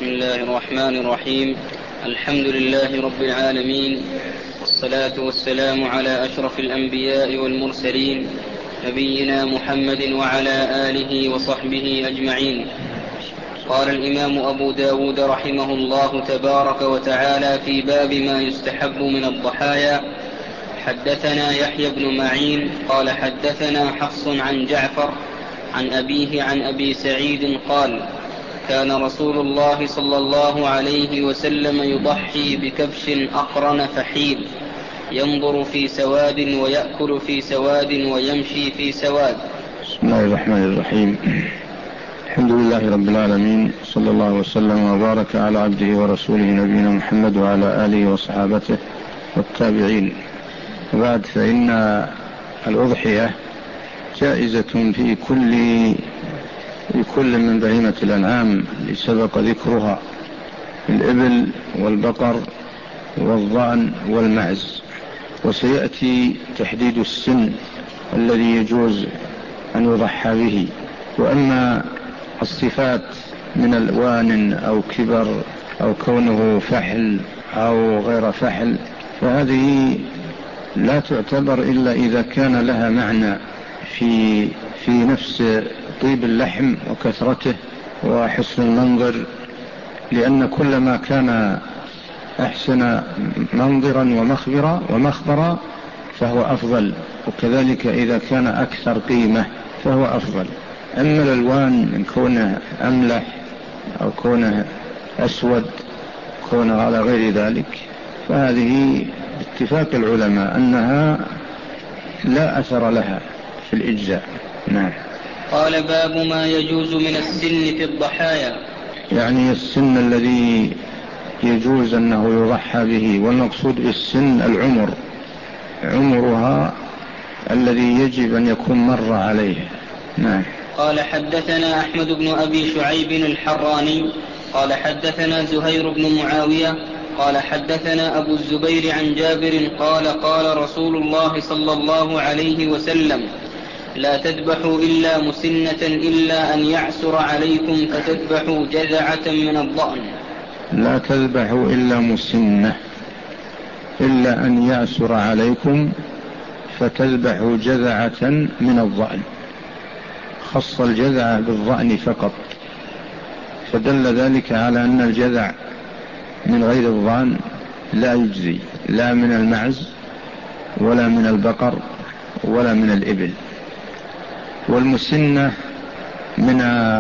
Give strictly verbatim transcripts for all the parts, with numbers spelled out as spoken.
بسم الله الرحمن الرحيم. الحمد لله رب العالمين، والصلاة والسلام على أشرف الأنبياء والمرسلين، نبينا محمد وعلى آله وصحبه أجمعين. قال الإمام أبو داود رحمه الله تبارك وتعالى في باب ما يستحب من الضحايا: حدثنا يحيى بن معين قال حدثنا حفص عن جعفر عن أبيه عن أبي سعيد قال: كان رسول الله صلى الله عليه وسلم يضحي بكبش أقرن فحيل، ينظر في سواد ويأكل في سواد ويمشي في سواد. بسم الله الرحمن الرحيم. الحمد لله رب العالمين، صلى الله وسلم وبارك على عبده ورسوله نبينا محمد وعلى آله وصحابته والتابعين. وبعد، فإن الأضحية جائزة في كل في كل من بهيمة الأنعام اللي سبق ذكرها: الإبل والبقر والضأن والمعز. وسيأتي تحديد السن الذي يجوز أن يضحى به. وأما الصفات من ألوان أو كبر أو كونه فحل أو غير فحل، فهذه لا تعتبر إلا إذا كان لها معنى في في نفس طيب اللحم وكثرته وحسن المنظر، لأن كل ما كان أحسن منظرا ومخبرا ومخبرا فهو أفضل، وكذلك إذا كان أكثر قيمة فهو أفضل. أما الألوان من كونه أملح أو كونه أسود كونه على غير ذلك، فهذه باتفاق العلماء أنها لا أثر لها في الإجزاء. نعم. قال: باب ما يجوز من السن في الضحايا. يعني السن الذي يجوز أنه يضحى به، والمقصود بالسن العمر، عمرها الذي يجب أن يكون مر عليه. نعم. قال: حدثنا أحمد بن أبي شعيب الحراني قال حدثنا زهير بن معاوية قال حدثنا أبو الزبير عن جابر قال: قال رسول الله صلى الله عليه وسلم: لا تذبحوا إلا مسنة إلا أن يعسر عليكم فتذبحوا جذعة من الضأن. لا تذبحوا إلا مسنة إلا أن يعسر عليكم فتذبحوا جذعة من الضأن. خص الجذع بالضأن فقط، فدل ذلك على أن الجذع من غير الضأن لا يجزي، لا من المعز ولا من البقر ولا من الإبل. والمسنة من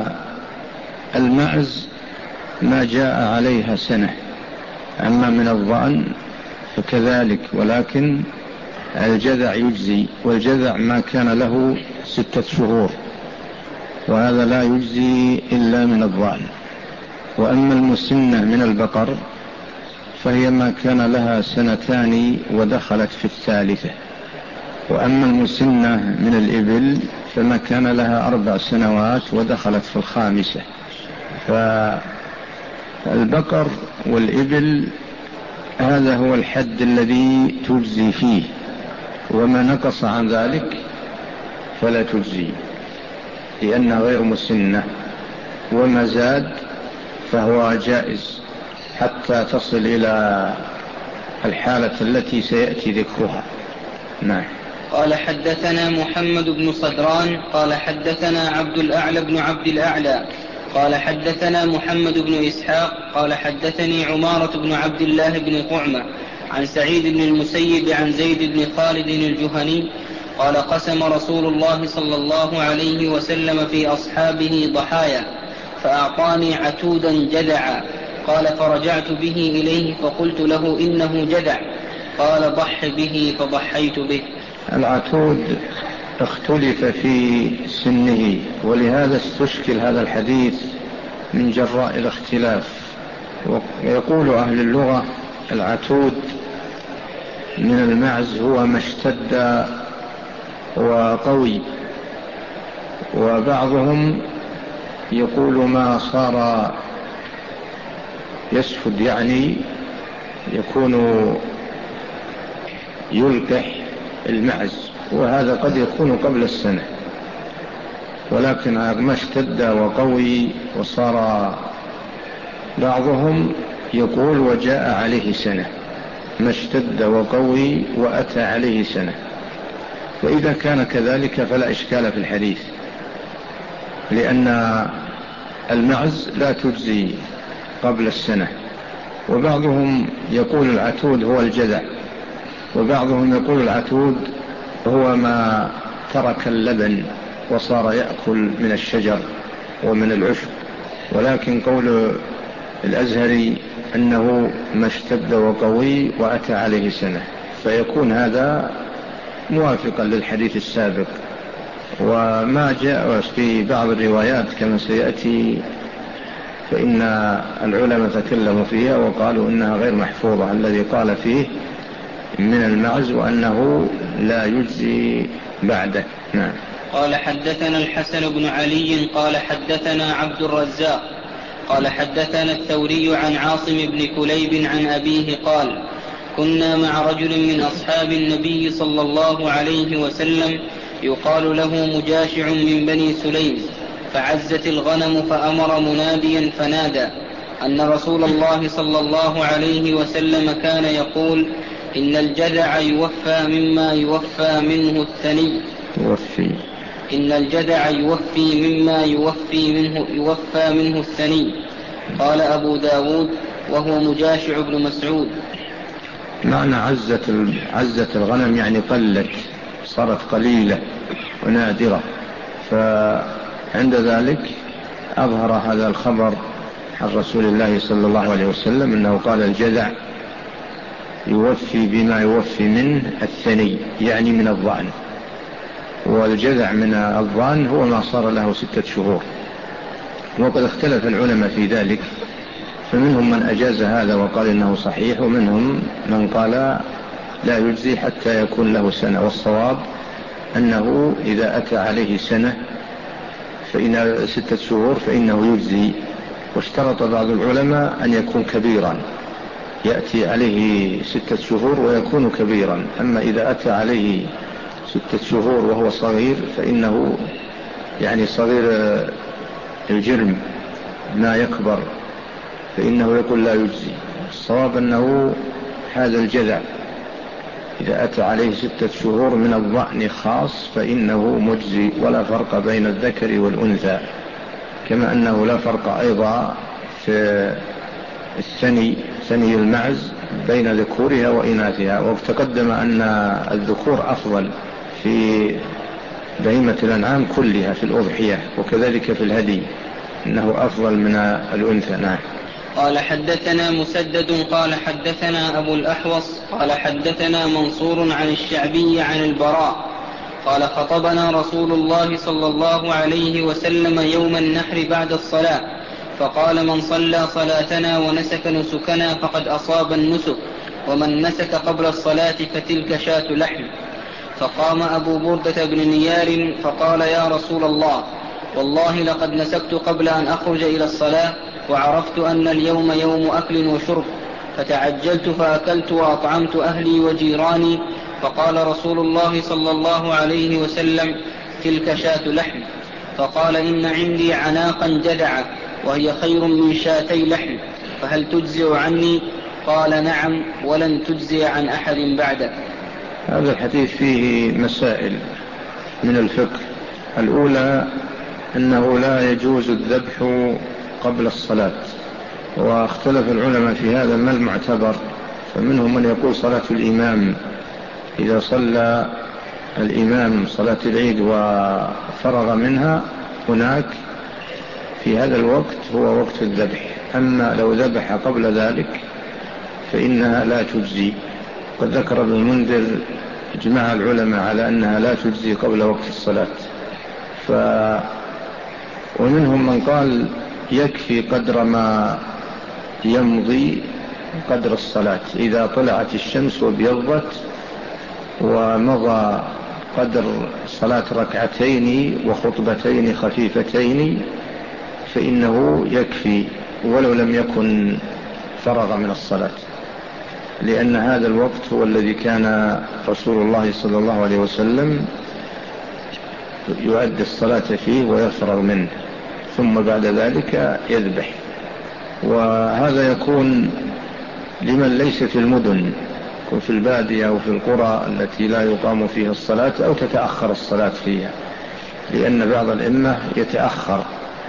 المعز ما جاء عليها سنة، أما من الضأن فكذلك، ولكن الجذع يجزي، والجذع ما كان له ستة شهور، وهذا لا يجزي إلا من الضأن. وأما المسنة من البقر فهي ما كان لها سنتان ودخلت في الثالثة. وأما المسنة من الإبل فما كان لها أربع سنوات ودخلت في الخامسة. فالبقر والإبل هذا هو الحد الذي تجزي فيه، وما نقص عن ذلك فلا تجزي لأنها غير مسنة، وما زاد فهو جائز حتى تصل إلى الحالة التي سيأتي ذكرها. نعم. قال: حدثنا محمد بن صدران قال حدثنا عبد الأعلى بن عبد الأعلى قال حدثنا محمد بن إسحاق قال حدثني عمارة بن عبد الله بن طعمة عن سعيد بن المسيب عن زيد بن خالد الجهني قال: قسم رسول الله صلى الله عليه وسلم في أصحابه ضحايا، فأعطاني عتودا جذعا. قال: فرجعت به إليه فقلت له: إنه جذع. قال: ضح به، فضحيت به. العتود اختلف في سنه، ولهذا استشكل هذا الحديث من جراء الاختلاف. ويقول أهل اللغة: العتود من المعز هو ما اشتد وقوي، وبعضهم يقول ما صار يسفد، يعني يكون يلقح المعز، وهذا قد يكون قبل السنة. ولكن ما اشتد وقوي وصار بعضهم يقول وجاء عليه سنة، ما اشتد وقوي وأتى عليه سنة. فإذا كان كذلك فلا إشكال في الحديث، لأن المعز لا تجزي قبل السنة. وبعضهم يقول العتود هو الجذع، وبعضهم يقول العتود هو ما ترك اللبن وصار يأكل من الشجر ومن العشب. ولكن قول الأزهري أنه ما اشتد وقوي وأتى عليه سنة، فيكون هذا موافقا للحديث السابق. وما جاء في بعض الروايات كما سيأتي فإن العلماء تكلموا فيها وقالوا إنها غير محفوظة، الذي قال فيه من المعز وأنه لا يجزي بعده. نعم. قال حدثنا الحسن بن علي قال حدثنا عبد الرزاق قال حدثنا الثوري عن عاصم بن كليب عن أبيه قال كنا مع رجل من أصحاب النبي صلى الله عليه وسلم يقال له مجاشع من بني سليم، فعزت الغنم فأمر مناديا فنادى أن رسول الله صلى الله عليه وسلم كان يقول إن الجذع يوفى مما يوفى منه الثني يوفي إن الجذع يوفي مما يوفي منه, يوفى منه الثني. قال أبو داود وهو مجاشع بن مسعود. معنى عزة, عزة الغنم يعني قلت، صارت قليلة ونادرة. فعند ذلك أظهر هذا الخبر عن رسول الله صلى الله عليه وسلم أنه قال الجذع يوفي بما يوفي منه الثني، يعني من الضأن. والجذع من الضأن هو ما صار له ستة شهور. وقد اختلف العلماء في ذلك، فمنهم من أجاز هذا وقال إنه صحيح، ومنهم من قال لا يجزي حتى يكون له سنة. والصواب أنه إذا أتى عليه سنة فإن ستة شهور فإنه يجزي. واشترط بعض العلماء أن يكون كبيرا، يأتي عليه ستة شهور ويكون كبيرا. أما إذا أتى عليه ستة شهور وهو صغير فإنه يعني صغير الجرم ما يكبر، فإنه يقول لا يجزي. الصواب أنه هذا الجذع إذا أتى عليه ستة شهور من الضأن خاص فإنه مجزي، ولا فرق بين الذكر والأنثى، كما أنه لا فرق أيضا في الثني ثني المعز بين ذكورها وإناثها. وتقدم أن الذكور أفضل في بهيمة الأنعام كلها في الأضحية، وكذلك في الهدي إنه أفضل من الأنثى. نعم. قال حدثنا مسدد قال حدثنا أبو الأحوص قال حدثنا منصور عن الشعبي عن البراء قال خطبنا رسول الله صلى الله عليه وسلم يوم النحر بعد الصلاة فقال من صلى صلاتنا ونسك نسكنا فقد أصاب النسك، ومن نسك قبل الصلاة فتلك شاة لحم. فقام أبو بردة بن نيار فقال يا رسول الله والله لقد نسكت قبل أن أخرج إلى الصلاة، وعرفت أن اليوم يوم أكل وشرب، فتعجلت فأكلت وأطعمت أهلي وجيراني. فقال رسول الله صلى الله عليه وسلم تلك شاة لحم. فقال إن عندي عناقا جذعة وهي خير من شاتي لحم، فهل تجزئ عني؟ قال نعم ولن تجزي عن أحد بعدك. هذا الحديث فيه مسائل من الفقه. الأولى أنه لا يجوز الذبح قبل الصلاة، واختلف العلماء في هذا ما المعتبر. فمنهم من يقول صلاة الإمام إذا صلى الإمام صلاة العيد وفرغ منها هناك في هذا الوقت هو وقت الذبح. أما لو ذبح قبل ذلك فإنها لا تجزي. قد ذكر ابن المنذر اجماع العلماء على أنها لا تجزي قبل وقت الصلاة. ف... ومنهم من قال يكفي قدر ما يمضي قدر الصلاة، إذا طلعت الشمس وبيضت ومضى قدر صلاة ركعتين وخطبتين خفيفتين فإنه يكفي ولو لم يكن فرغ من الصلاة، لأن هذا الوقت هو الذي كان رسول الله صلى الله عليه وسلم يؤدي الصلاة فيه ويفرغ منه، ثم بعد ذلك يذبح. وهذا يكون لمن ليس في المدن وفي البادية أو في القرى التي لا يقام فيها الصلاة أو تتأخر الصلاة فيها، لأن بعض الأئمة يتأخر،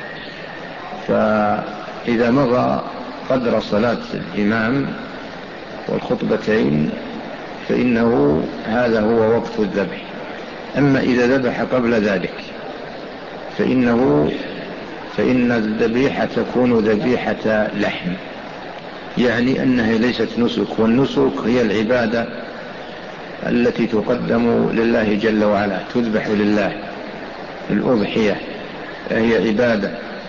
فإذا مضى قدر صلاة الإمام والخطبتين فإنه هذا هو وقت الذبح. أما إذا ذبح قبل ذلك فإنه فإن الذبيحة تكون ذبيحة لحم، يعني أنها ليست نسك، والنسك هي العبادة التي تقدم لله جل وعلا، تذبح لله. الأضحية هي عبادة.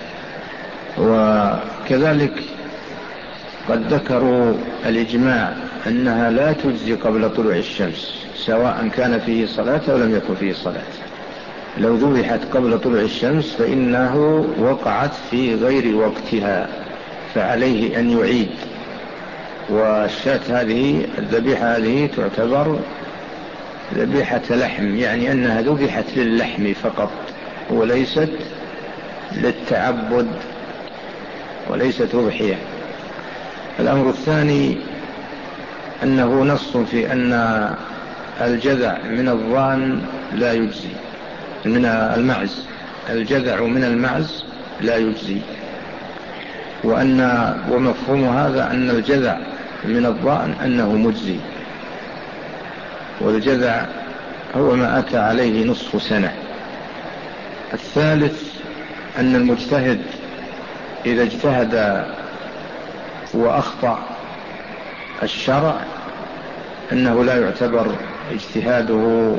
وكذلك قد ذكروا الإجماع أنها لا تجزي قبل طلوع الشمس، سواء كان فيه صلاة أو لم يكن فيه صلاة. لو ذبحت قبل طلوع الشمس فإنه وقعت في غير وقتها، فعليه أن يعيد. والشاة هذه الذبيحة هذه تعتبر ذبيحة لحم، يعني أنها ذبحت للحم فقط وليست للتعبد وليست أضحية. الأمر الثاني أنه نص في أن الجذع من الضان لا يجزي، من المعز، الجذع من المعز لا يجزي، وأن ومفهوم هذا أن الجذع من الضأن أنه مجزي، والجذع هو ما أتى عليه نصف سنة. الثالث أن المجتهد إذا اجتهد وأخطأ الشرع أنه لا يعتبر اجتهاده،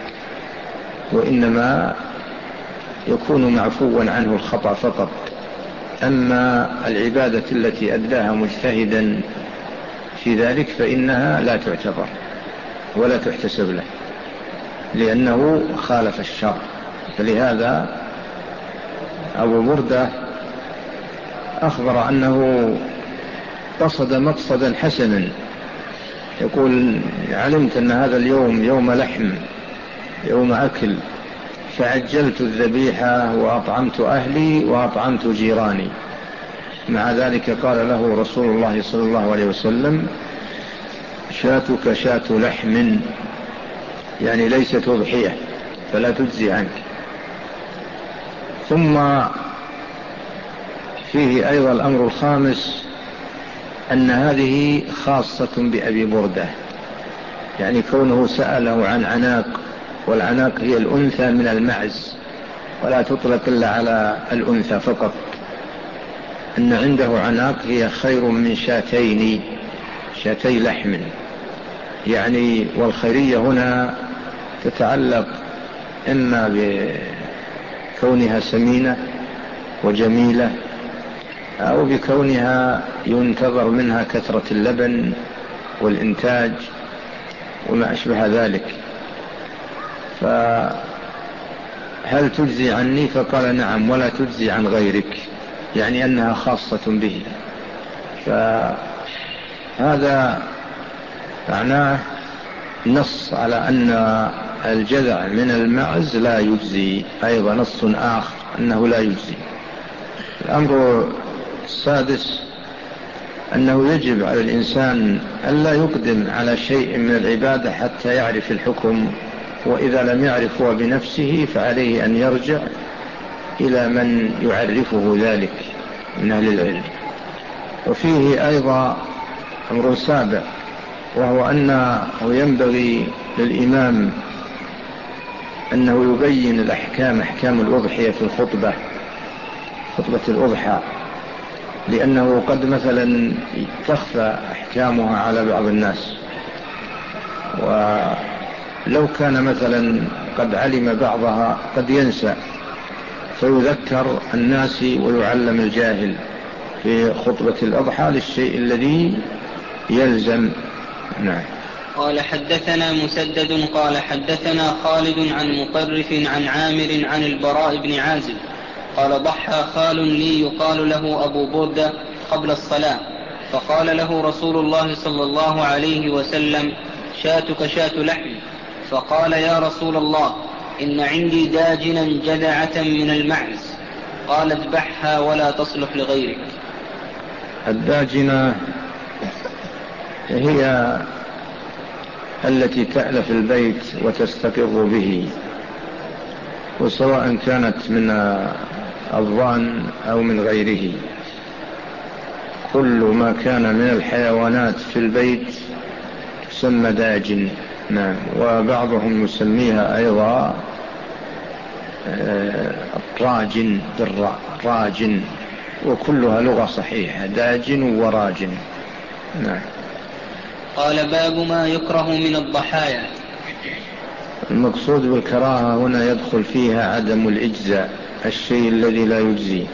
وإنما يكون معفوا عنه الخطأ فقط. أما العبادة التي أداها مجتهدا في ذلك فإنها لا تعتبر ولا تحتسب له، لأنه خالف الشرع. فلهذا أبو بردة أخبر أنه قصد مقصدا حسنا، يقول: علمت أن هذا اليوم يوم لحم، يوم أكل، فعجلت الذبيحة وأطعمت أهلي وأطعمت جيراني. مع ذلك قال له رسول الله صلى الله عليه وسلم: شاتك شات لحم، يعني ليست أضحية فلا تجزي عنك. ثم فيه أيضا الأمر الخامس أن هذه خاصة بأبي بردة، يعني كونه سأله عن عناق، والعناق هي الأنثى من المعز ولا تطلق إلا على الأنثى فقط، أن عنده عناق هي خير من شاتين، شاتي لحم يعني. والخيرية هنا تتعلق إما بكونها سمينة وجميلة، أو بكونها ينتظر منها كثرة اللبن والإنتاج وما أشبه ذلك. فهل تجزي عني؟ فقال: نعم، ولا تجزي عن غيرك، يعني أنها خاصة به. فهذا معناه نص على أن الجذع من المعز لا يجزي، أيضا نص آخر أنه لا يجزي. الأمر السادس أنه يجب على الإنسان أن لا يقدم على شيء من العبادة حتى يعرف الحكم، وإذا لم يعرف هو بنفسه فعليه أن يرجع إلى من يعرفه ذلك من أهل العلم. وفيه أيضا أمر سابع، وهو أنه ينبغي للإمام أنه يبين الأحكام، أحكام الأضحية في الخطبة، خطبة الأضحى، لأنه قد مثلا تخفى أحكامها على بعض الناس، ولو كان مثلا قد علم بعضها قد ينسى، فيذكر الناس ويعلم الجاهل في خطبة الأضحى للشيء الذي يلزم. نعم. قال: حدثنا مسدد قال حدثنا خالد عن مطرف عن عامر عن البراء بن عازب قال: ضحى خال لي يقال له أبو بردة قبل الصلاة، فقال له رسول الله صلى الله عليه وسلم: شاتك شات لحم. فقال: يا رسول الله، إن عندي داجنا جذعة من المعز. قال: اذبحها ولا تصلح لغيرك. الداجنة هي التي تألف البيت وتستقر به، وسواء كانت من الضان أو من غيره، كل ما كان من الحيوانات في البيت يسمى داجن. نعم. وبعضهم يسميها أيضا راجن بالراء، راجن، وكلها لغة صحيحة، داجن وراجن. نعم. قال باب ما يكره من الضحايا. المقصود بالكراهة هنا يدخل فيها عدم الإجزاء، الشيء الذي لا يجزي،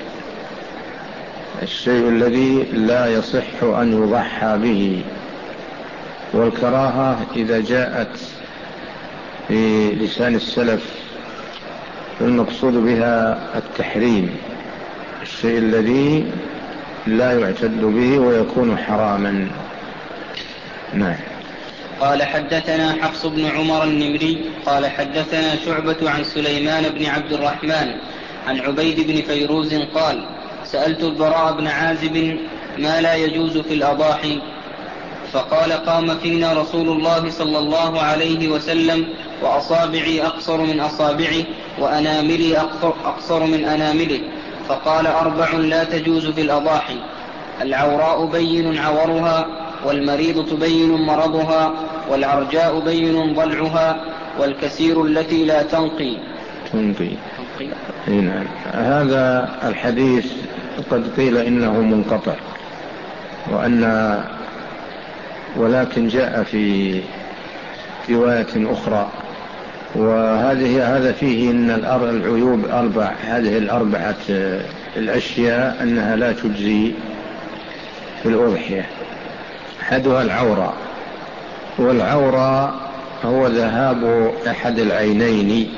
الشيء الذي لا يصح أن يضحى به. والكراهة إذا جاءت في لسان السلف المقصود بها التحريم، الشيء الذي لا يعتد به ويكون حراما. نعم. قال حدثنا حفص بن عمر النمري قال حدثنا شعبة عن سليمان بن عبد الرحمن عن عبيد بن فيروز قال سألت البراء بن عازب ما لا يجوز في الأضاحي، فقال قام فينا رسول الله صلى الله عليه وسلم وأصابعي أقصر من أصابعه وأناملي أقصر من أنامله، فقال أربع لا تجوز في الأضاحي: العوراء بين عورها، والمريض تبين مرضها، والعرجاء بين ضلعها، والكسير التي لا تنقي. تنقي. نعم. هذا الحديث قد قيل إنه منقطع، وأن ولكن جاء في رواية أخرى، وهذه هذا فيه أن العيوب أربع، هذه الأربعة الأشياء أنها لا تجزي في الأضحية. أحدها العورة، والعورة هو ذهاب أحد العينين،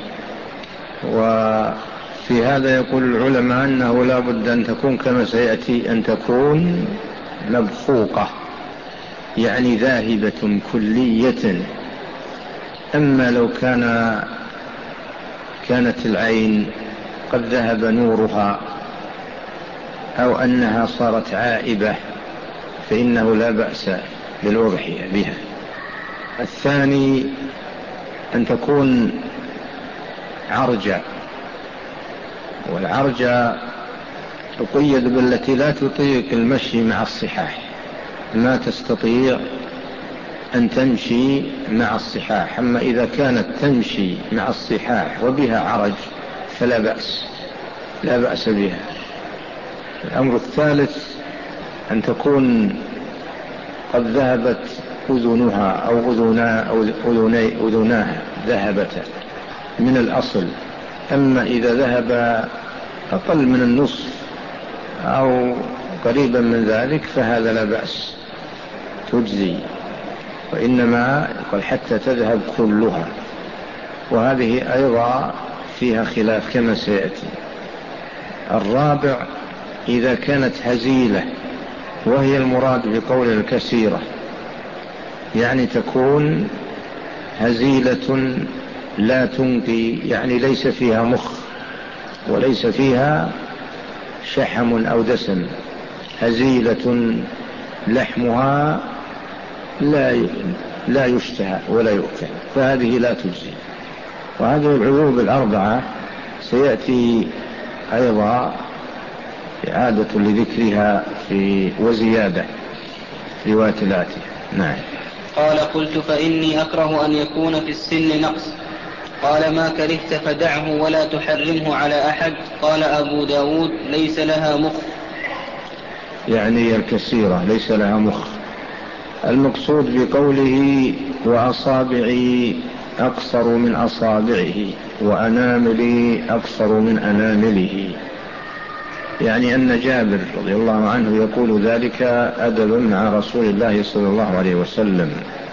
وفي هذا يقول العلماء أنه لا بد أن تكون كما سيأتي أن تكون مبخوقة، يعني ذاهبة كلية. أما لو كان كانت العين قد ذهب نورها أو أنها صارت عائبة فإنه لا بأس بالأضحية بها. الثاني أن تكون عرجة، والعرجة تقيد بالتي لا تطيق المشي مع الصحاح، ما تستطيع أن تمشي مع الصحاح. أما إذا كانت تمشي مع الصحاح وبها عرج فلا بأس، لا بأس بها. الأمر الثالث أن تكون قد ذهبت أذنها أو أذنا أو أذني أذناها ذهبتا من الأصل. أما إذا ذهب أقل من النصف أو قريبا من ذلك فهذا لا بأس، تجزي، وإنما يقول حتى تذهب كلها، وهذه أيضا فيها خلاف كما سيأتي. الرابع إذا كانت هزيلة، وهي المراد بقول الكثيرة، يعني تكون هزيلة لا تنقي، يعني ليس فيها مخ وليس فيها شحم أو دسم، هزيلة لحمها لا لا يشتهى ولا يؤكل، فهذه لا تجزي. وهذه العيوب الأربعة سيأتي أيضا إعادة لذكرها في وزيادة في رواية الآتية. نعم. قال قلت فإني أكره أن يكون في السن نقص. قال ما كرهت فدعه ولا تحرمه على أحد. قال أبو داود ليس لها مخ، يعني الكثيرة ليس لها مخ. المقصود بقوله وأصابعي أقصر من أصابعه وأناملي أقصر من أنامله، يعني أن جابر رضي الله عنه يقول ذلك أدب مع رسول الله صلى الله عليه وسلم،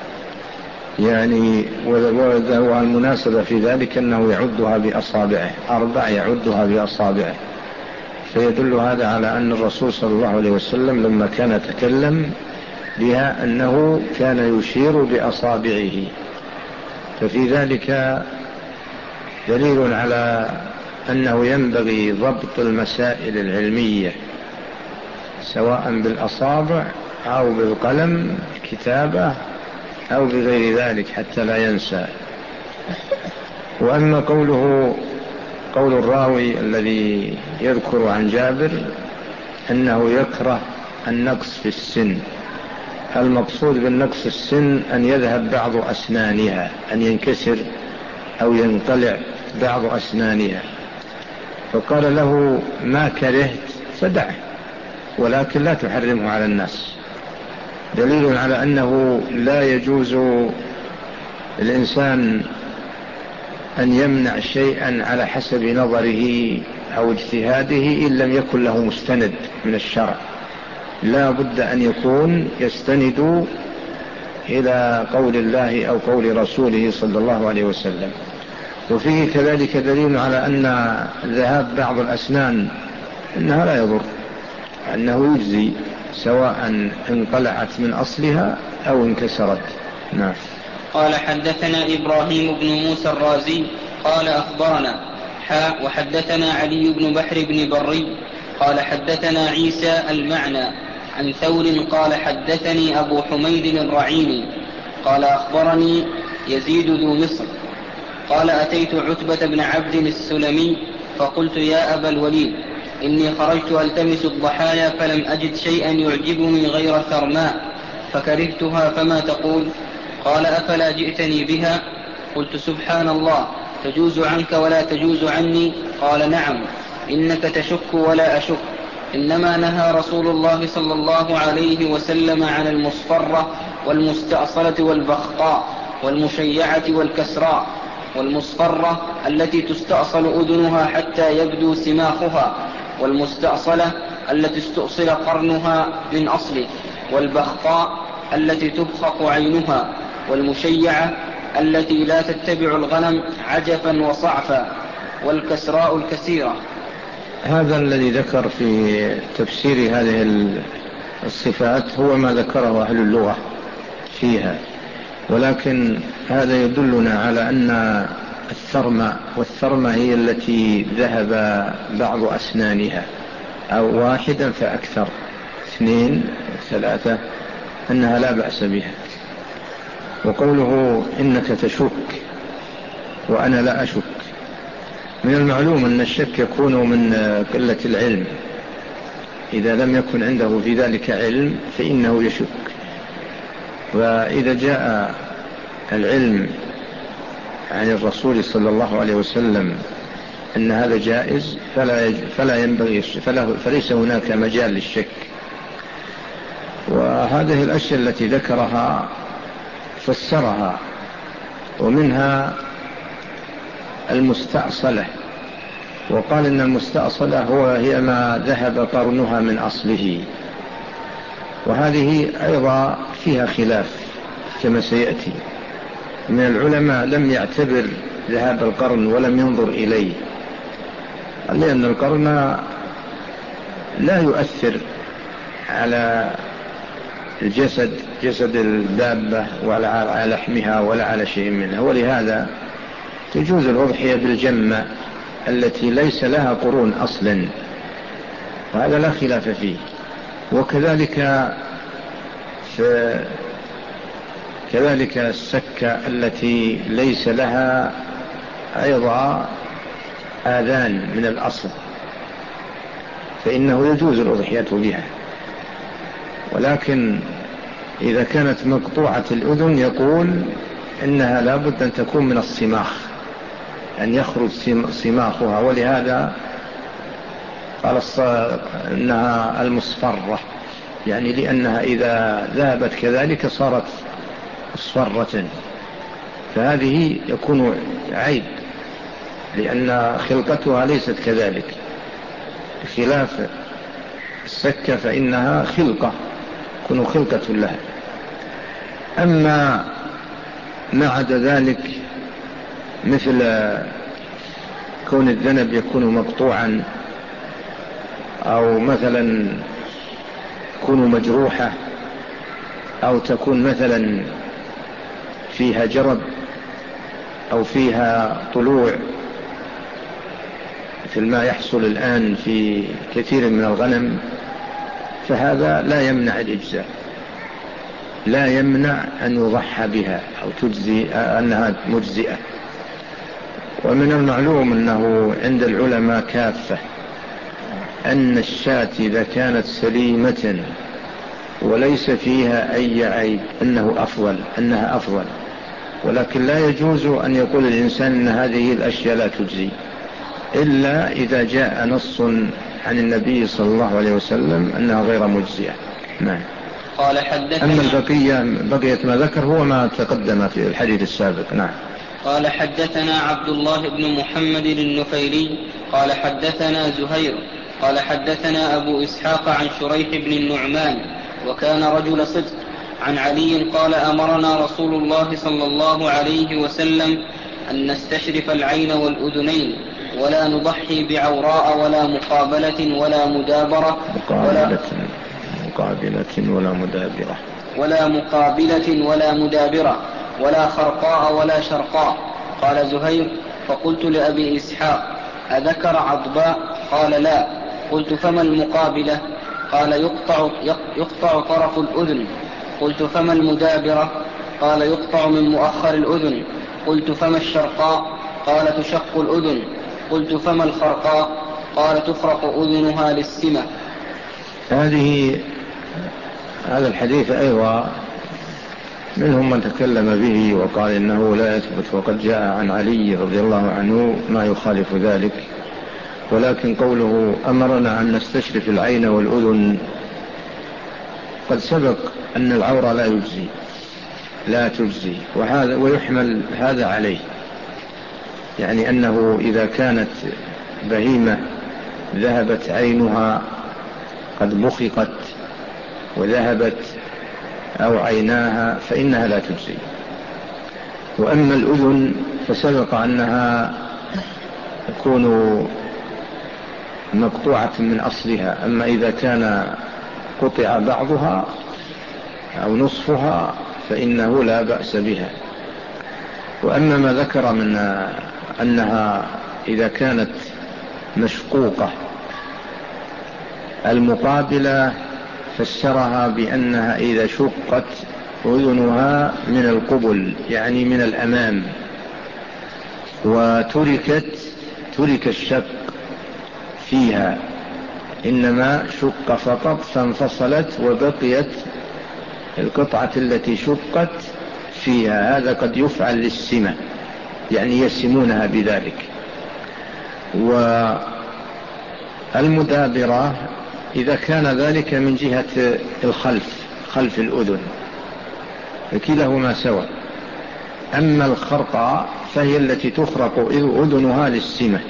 يعني والمناسبة في ذلك أنه يعدها بأصابعه، أربع يعدها بأصابعه، فيدل هذا على أن الرسول صلى الله عليه وسلم لما كان يتكلم بها أنه كان يشير بأصابعه، ففي ذلك دليل على أنه ينبغي ضبط المسائل العلمية سواء بالأصابع أو بالقلم كتابة أو بغير ذلك حتى لا ينسى. وأما قوله قول الراوي الذي يذكر عن جابر أنه يكره النقص في السن، المقصود بالنقص في السن أن يذهب بعض أسنانها، أن ينكسر أو ينقلع بعض أسنانها. فقال له ما كرهت فدعه، ولكن لا تحرمه على الناس، دليل على أنه لا يجوز الإنسان أن يمنع شيئا على حسب نظره أو اجتهاده إن لم يكن له مستند من الشرع. لا بد أن يكون يستند إلى قول الله أو قول رسوله صلى الله عليه وسلم. وفيه كذلك دليل على أن ذهاب بعض الأسنان أنها لا يضر، أنه يجزي سواء انقلعت من أصلها أو انكسرت. نعم. قال حدثنا إبراهيم بن موسى الرازي قال أخبرنا حاء وحدثنا علي بن بحر بن بري قال حدثنا عيسى المعنى عن ثور قال حدثني أبو حميد الرعيني قال أخبرني يزيد ذو مصر قال أتيت عتبة بن عبد السلمي فقلت يا أبا الوليد إني خرجت ألتمس الضحايا فلم أجد شيئا يعجبني غير ثرماء فكرهتها فما تقول؟ قال أفلا جئتني بها؟ قلت سبحان الله، تجوز عنك ولا تجوز عني؟ قال نعم، إنك تشك ولا أشك، إنما نهى رسول الله صلى الله عليه وسلم عن المصفرة والمستأصلة والبخقاء والمشيعة والكسراء. والمصفرة التي تستأصل أذنها حتى يبدو سماخها، والمستأصلة التي استؤصل قرنها من أصله، والبخقاء التي تبخق عينها، والمشيعة التي لا تتبع الغنم عجفا وصعفا، والكسراء الكثيرة. هذا الذي ذكر في تفسير هذه الصفات هو ما ذكره أهل اللغة فيها، ولكن هذا يدلنا على أن الثرمة والثرمة هي التي ذهب بعض أسنانها أو واحدا فأكثر، اثنين ثلاثة، أنها لا بأس بها. وقوله إنك تشك وأنا لا أشك، من المعلوم أن الشك يكون من قلة العلم، إذا لم يكن عنده في ذلك علم فإنه يشك. وإذا جاء العلم عن الرسول صلى الله عليه وسلم أن هذا جائز فلا, فلا ينبغي فلا فليس هناك مجال للشك. وهذه الأشياء التي ذكرها فسرها، ومنها المستأصلة، وقال إن المستأصلة هو هي ما ذهب قرنها من أصله، وهذه أيضا فيها خلاف كما سيأتي. من العلماء لم يعتبر ذهاب القرن ولم ينظر إليه، لأن القرن لا يؤثر على الجسد جسد الدابة ولا على لحمها ولا على شيء منها، ولهذا تجوز الأضحية بالجمة التي ليس لها قرون أصلا، وهذا لا خلاف فيه. وكذلك في كذلك السكة التي ليس لها أيضا آذان من الأصل فإنه يجوز الأضحية بها. ولكن إذا كانت مقطوعة الأذن يقول إنها لابد أن تكون من الصماخ، أن يخرج صماخها، ولهذا قال إنها المصفرة، يعني لأنها إذا ذهبت كذلك صارت مصفرة، فهذه يكون عيب لأن خلقتها ليست كذلك، خلاف السكة فإنها خلقة تكون خلقة لها. أما ما عدا ذلك مثل كون الذنب يكون مقطوعا، أو مثلا تكون مجروحة، أو تكون مثلا فيها جرب أو فيها طلوع مثل ما يحصل الآن في كثير من الغنم، فهذا لا يمنع الإجزاء، لا يمنع أن يضحى بها أو تجزي أنها مجزئة. ومن المعلوم أنه عند العلماء كافة أن الشاة إذا كانت سليمة وليس فيها أي عيب أنه أفضل أنها أفضل، ولكن لا يجوز أن يقول الإنسان أن هذه الأشياء لا تجزي إلا إذا جاء نص عن النبي صلى الله عليه وسلم أنها غير مجزية. نعم. قال حدثنا أما البقية بقية ما ذكر هو ما تقدم في الحديث السابق. نعم. قال حدثنا عبد الله بن محمد النفيلي قال حدثنا زهير قال حدثنا أبو إسحاق عن شريح بن النعمان وكان رجل صدق عن علي قال أمرنا رسول الله صلى الله عليه وسلم أن نستشرف العين والأذنين ولا نضحي بعوراء ولا مقابلة ولا مدابرة مقابلة مقابلة ولا مدابرة ولا مقابلة ولا مدابرة ولا خرقاء ولا شرقاء. قال زهير فقلت لأبي إسحاق أذكر عضباء؟ قال لا. قلت فما المقابلة؟ قال يقطع, يقطع طرف الأذن. قلت فما المدابرة؟ قال يقطع من مؤخر الأذن. قلت فما الشرقاء؟ قال تشق الأذن. قلت فما الخرقاء؟ قال تفرق أذنها للسمة. هذه هذا الحديث أيضا منهم من تكلم به وقال إنه لا يثبت، وقد جاء عن علي رضي الله عنه ما يخالف ذلك، ولكن قوله أمرنا أن نستشرف العين والأذن قد سبق أن العورة لا يجزي لا تجزي وهذا ويحمل هذا عليه، يعني أنه إذا كانت بهيمة ذهبت عينها قد بخقت وذهبت أو عيناها فإنها لا تجزي. وأما الأذن فسبق أنها تكون مقطوعة من أصلها، أما إذا كان قطع بعضها أو نصفها فإنه لا بأس بها. وأما ما ذكر من أنها إذا كانت مشقوقة المقابلة فسرها بأنها إذا شقت أذنها من القبل يعني من الأمام وتركت ترك الشق فيها، إنما شق فقط فانفصلت وبقيت القطعة التي شقت فيها. هذا قد يفعل للسمة، يعني يسمونها بذلك. والمدابرة إذا كان ذلك من جهة الخلف خلف الأذن فكلهما سوا. أما الخرقاء فهي التي تخرق أذنها للسمة،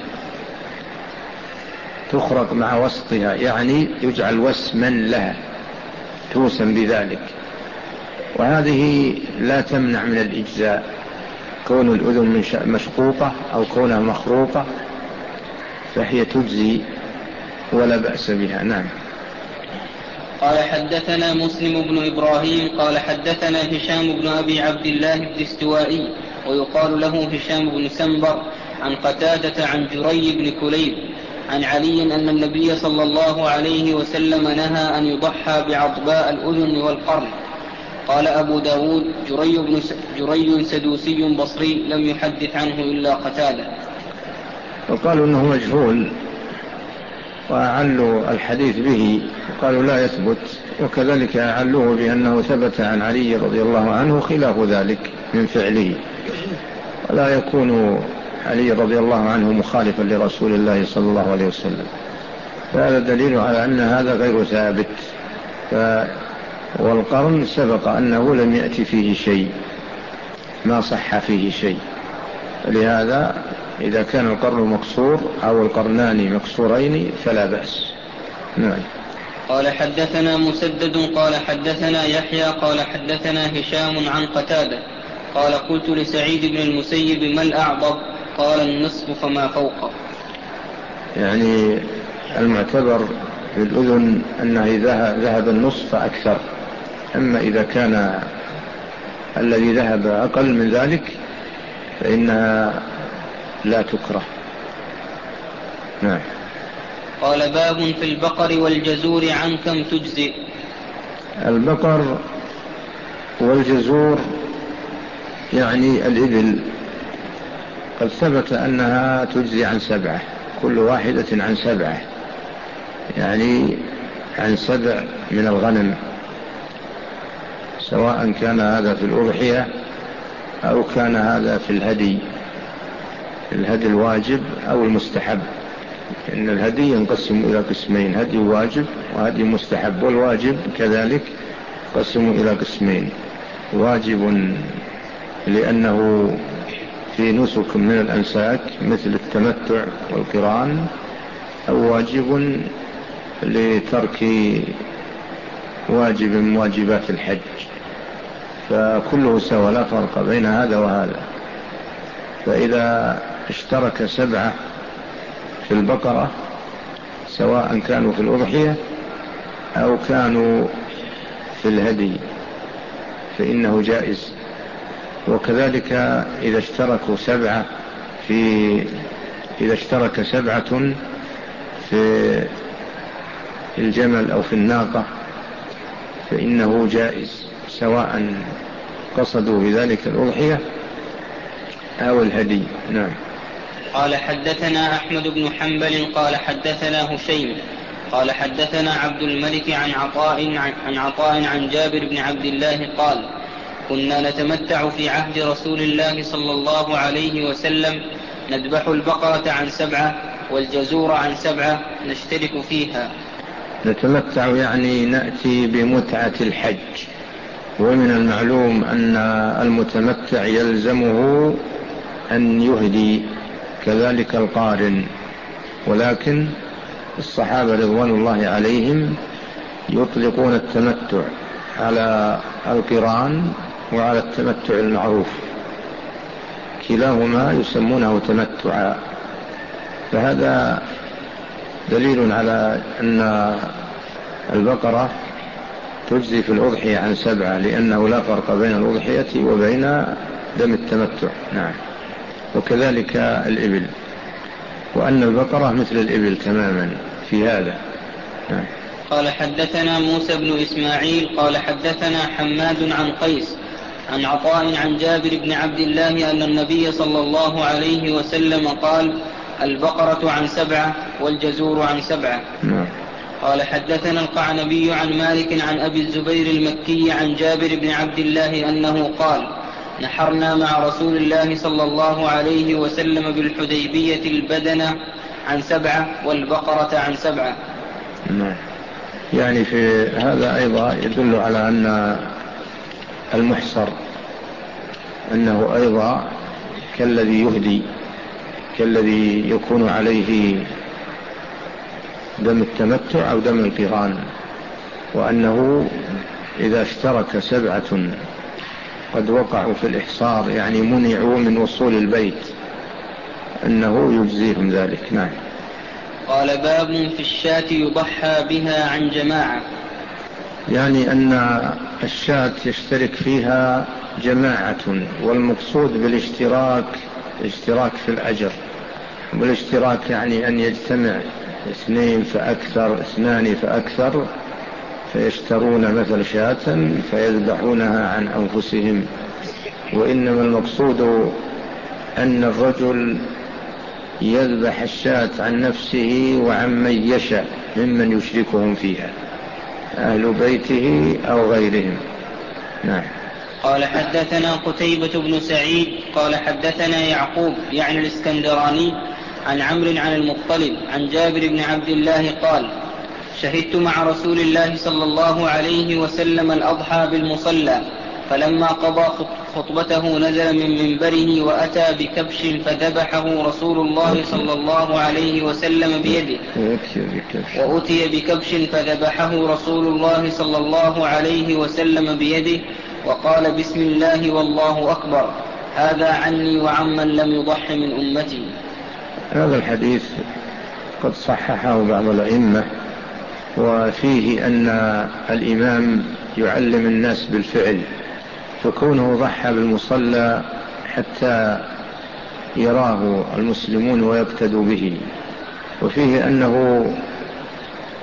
تخرق مع وسطها يعني يجعل وسما لها توسم بذلك، وهذه لا تمنع من الإجزاء كون الأذن مشقوقة أو كونها مخروقة فهي تجزي ولا بأس بها. نعم. قال حدثنا مسلم بن إبراهيم قال حدثنا هشام بن أبي عبد الله الدستوائي ويقال له هشام بن سنبر عن قتادة عن جري بن كليب عن علي أن النبي صلى الله عليه وسلم نهى أن يضحى بعضباء الأذن والقرن. قال أبو داود جري, بن س... جري سدوسي بصري لم يحدث عنه إلا قتادة. وقالوا أنه مجهول وأعلوا الحديث به وقالوا لا يثبت، وكذلك أعلوه بأنه ثبت عن علي رضي الله عنه خلاف ذلك من فعله، ولا يكون علي رضي الله عنه مخالفا لرسول الله صلى الله عليه وسلم، فهذا دليل على أن هذا غير ثابت. ف... والقرن سبق أنه لم يأتي فيه شيء، ما صح فيه شيء، لهذا إذا كان القرن مكسور أو القرنان مكسورين فلا بأس. نعم. قال حدثنا مسدد قال حدثنا يحيى قال حدثنا هشام عن قتادة قال قلت لسعيد بن المسيب ما الأعضب؟ قال النصف فما فوقه. يعني المعتبر في الأذن أنه إذا ذهب النصف فأكثر، أما إذا كان الذي ذهب أقل من ذلك فإنها لا تكره. نعم. قال باب في البقر والجزور عن كم تجزئ. البقر والجزور يعني الإبل قد ثبت أنها تجزي عن سبعة، كل واحدة عن سبعة، يعني عن سبع من الغنم، سواء كان هذا في الأضحية أو كان هذا في الهدي، الهدي الواجب أو المستحب، إن الهدي ينقسم إلى قسمين، هدي واجب وهدي مستحب، والواجب كذلك ينقسم إلى قسمين، واجب لأنه في نسك من الأنساك مثل التمتع والقران، أو واجب لترك واجب من واجبات الحج، فكله سوى لا فرق بين هذا وهذا. فإذا اشترك سبعة في البقرة سواء كانوا في الأضحية أو كانوا في الهدي فإنه جائز. وكذلك إذا اشتركوا سبعة في إذا اشترك سبعة في الجمل أو في الناقة فإنه جائز، سواء قصدوا بذلك الأضحية أو الهدي. نعم. قال حدثنا أحمد بن حنبل قال حدثنا هشيم قال حدثنا عبد الملك عن عطاء عن عطاء عن جابر بن عبد الله قال كنا نتمتع في عهد رسول الله صلى الله عليه وسلم، نذبح البقرة عن سبعة والجزور عن سبعة نشترك فيها. نتمتع يعني نأتي بمتعة الحج، ومن المعلوم أن المتمتع يلزمه أن يهدي، كذلك القارن، ولكن الصحابة رضوان الله عليهم يطلقون التمتع على القران وعلى التمتع المعروف، كلاهما يسمونه تمتعا. فهذا دليل على أن البقرة تجزي في الأضحية عن سبعة، لأنه لا فرق بين الأضحية وبين دم التمتع. نعم. وكذلك الإبل، وأن البقرة مثل الإبل تماما في هذا. نعم. قال حدثنا موسى بن إسماعيل قال حدثنا حماد عن قيس عن عطاء عن جابر بن عبد الله أن النبي صلى الله عليه وسلم قال البقرة عن سبعة والجزور عن سبعة. نعم. قال حدثنا القعنبي عن مالك عن أبي الزبير المكي عن جابر بن عبد الله أنه قال نحرنا مع رسول الله صلى الله عليه وسلم بالحديبية البدنة عن سبعة والبقرة عن سبعة. نعم. يعني في هذا أيضا يدل على أن المحصر أنه أيضا كالذي يهدي، كالذي يكون عليه دم التمتع أو دم القران، وأنه إذا اشترك سبعة قد وقعوا في الإحصار، يعني منعوا من وصول البيت، أنه يجزيهم ذلك. نعم. قال باب في الشاة يضحى بها عن جماعة، يعني أن الشاة يشترك فيها جماعة، والمقصود بالاشتراك اشتراك في الأجر، والاشتراك يعني أن يجتمع اثنين فأكثر، اثنان فأكثر، فيشترون مثل شاة فيذبحونها عن أنفسهم. وإنما المقصود أن الرجل يذبح الشاة عن نفسه وعن من يشاء ممن يشركهم فيها، أهل بيته أو غيرهم. نعم. قال حدثنا قتيبة بن سعيد قال حدثنا يعقوب يعني الاسكندراني عن عمرو عن المطلب عن جابر بن عبد الله قال شهدت مع رسول الله صلى الله عليه وسلم الأضحى بالمصلى، فلما قضى خطبته نزل من منبره وأتى بكبش فذبحه رسول الله صلى الله عليه وسلم بيده، وأتي بكبش فذبحه رسول الله صلى الله عليه وسلم بيده وقال بسم الله والله أكبر، هذا عني وعمن لم يضح من أمتي. هذا الحديث قد صححه بعض الأئمة، وفيه أن الإمام يعلم الناس بالفعل، فكونه ضحى بالمصلى حتى يراه المسلمون ويقتدوا به. وفيه أنه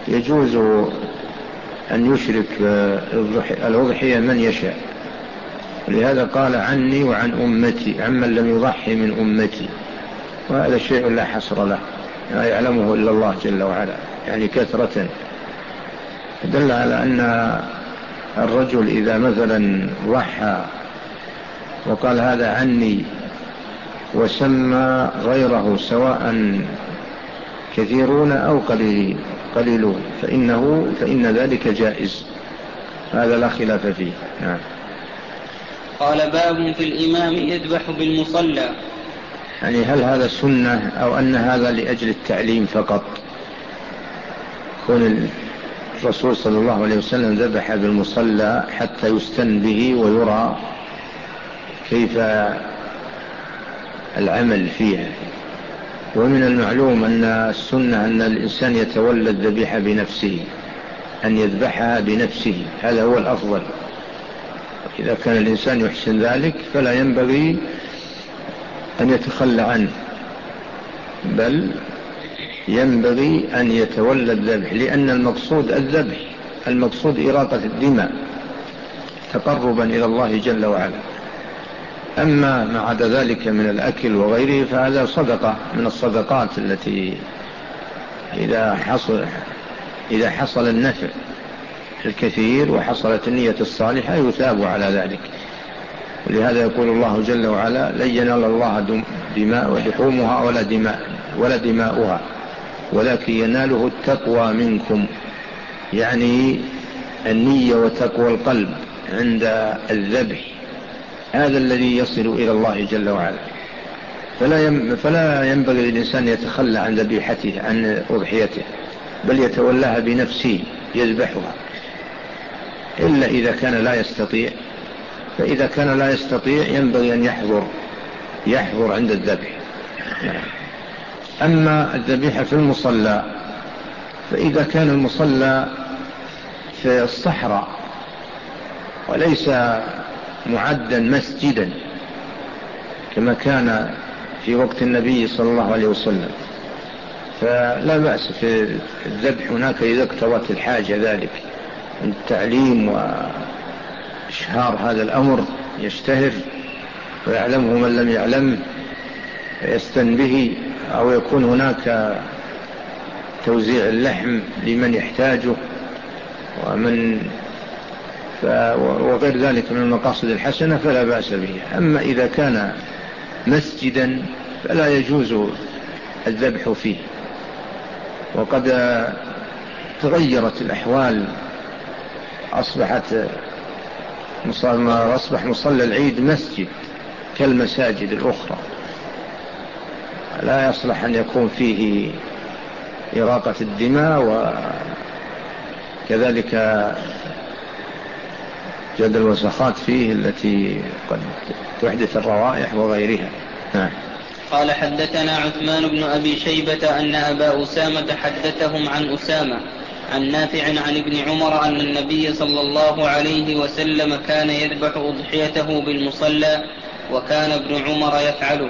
يجوز أن يشرك الأضحية من يشاء، لهذا قال عني وعن أمتي، عمن لم يضحي من أمتي، وهذا شيء لا حصر له، لا يعلمه إلا الله جل وعلا، يعني كثرة. دل على أن الرجل إذا مثلا ضحى وقال هذا عني وسمى غيره سواء كثيرون أو قليلون فإنه فإن ذلك جائز، هذا لا خلاف فيه. نعم. قال باب في الإمام يذبح بالمصلى، يعني هل هذا سنة أو أن هذا لأجل التعليم فقط؟ كون الرسول صلى الله عليه وسلم ذبح بالمصلى حتى يستن به ويرى كيف العمل فيها. ومن المعلوم أن السنة أن الإنسان يتولى الذبيحة بنفسه، أن يذبحها بنفسه، هذا هو الأفضل. إذا كان الإنسان يحسن ذلك فلا ينبغي أن يتخلى عنه، بل ينبغي أن يتولى الذبح، لأن المقصود الذبح، المقصود إراقة الدماء تقربا إلى الله جل وعلا. أما ما عدا ذلك من الأكل وغيره فهذا صدقة من الصدقات التي إذا حصل, إذا حصل النفع الكثير وحصلت النية الصالحة يثاب على ذلك. ولهذا يقول الله جل وعلا لن ينال الله دماء ولحومها ولا دماء ولا دماؤها ولكن يناله التقوى منكم، يعني النية وتقوى القلب عند الذبح، هذا الذي يصل إلى الله جل وعلا. فلا فلا ينبغي للإنسان يتخلى عن ذبيحته عن أضحيته، بل يتولاها بنفسه يذبحها، إلا إذا كان لا يستطيع. فإذا كان لا يستطيع ينبغي أن يحضر يحضر عند الذبح. أما الذبيحة في المصلى، فإذا كان المصلى في الصحراء وليس معدا مسجدا كما كان في وقت النبي صلى الله عليه وسلم، فلا بأس في الذبح هناك إذا اقتضت الحاجة ذلك، التعليم وإشهار هذا الأمر يشتهر ويعلمه من لم يعلمه يستن به، أو يكون هناك توزيع اللحم لمن يحتاجه ومن وغير ذلك من المقاصد الحسنة فلا بأس به. أما إذا كان مسجدا فلا يجوز الذبح فيه. وقد تغيرت الأحوال، أصبحت أصبح مصلى العيد مسجد كالمساجد الأخرى، لا يصلح أن يكون فيه إراقة الدماء وكذلك جد الوسخات فيه التي قد تحدث الروائح وغيرها. نعم. قال حدثنا عثمان بن أبي شيبة أن أبا أسامة حدثهم عن أسامة عن نافع عن ابن عمر أن النبي صلى الله عليه وسلم كان يذبح أضحيته بالمصلى وكان ابن عمر يفعله.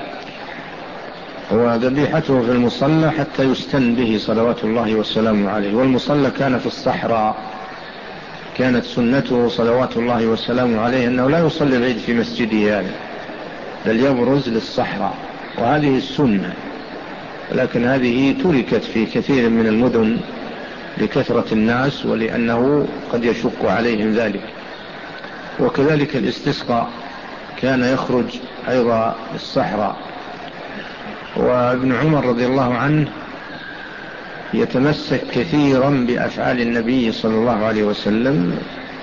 وذبيحته في المصلى حتى يستن به صلوات الله والسلام عليه. والمصلى كان في الصحراء، كانت سنته صلوات الله والسلام عليه أنه لا يصلي العيد في مسجده هذا، بل يبرز للصحراء، وهذه السنة. ولكن هذه تركت في كثير من المدن لكثرة الناس ولأنه قد يشق عليهم ذلك. وكذلك الاستسقاء كان يخرج أيضا الصحراء. وابن عمر رضي الله عنه يتمسك كثيرا بأفعال النبي صلى الله عليه وسلم،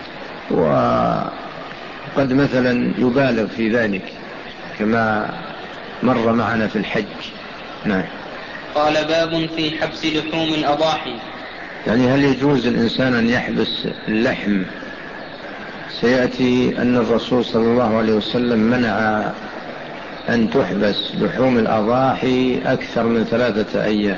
وقد مثلا يبالغ في ذلك كما مر معنا في الحج. نعم. قال باب في حبس لحوم الأضاحي، يعني هل يجوز الإنسان أن يحبس اللحم؟ سيأتي أن الرسول صلى الله عليه وسلم منع أن تحبس لحوم الأضاحي أكثر من ثلاثة أيام،